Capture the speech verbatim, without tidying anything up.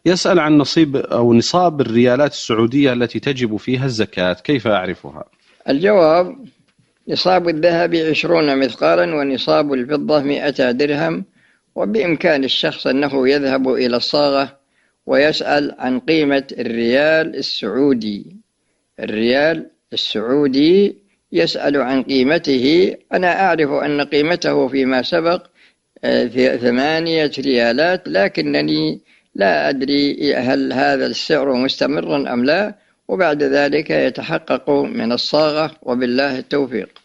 يسأل عن نصيب أو نصاب الريالات السعودية التي تجب فيها الزكاة، كيف أعرفها؟ الجواب: نصاب الذهب عشرون مثقالا، ونصاب الفضة مئة درهم. وبإمكان الشخص أنه يذهب إلى الصاغة ويسأل عن قيمة الريال السعودي. الريال السعودي يسأل عن قيمته. أنا أعرف أن قيمته فيما سبق في ثمانية ريالات، لكنني لا أدري هل هذا السعر مستمر أم لا، وبعد ذلك يتحقق من الصاغة، وبالله التوفيق.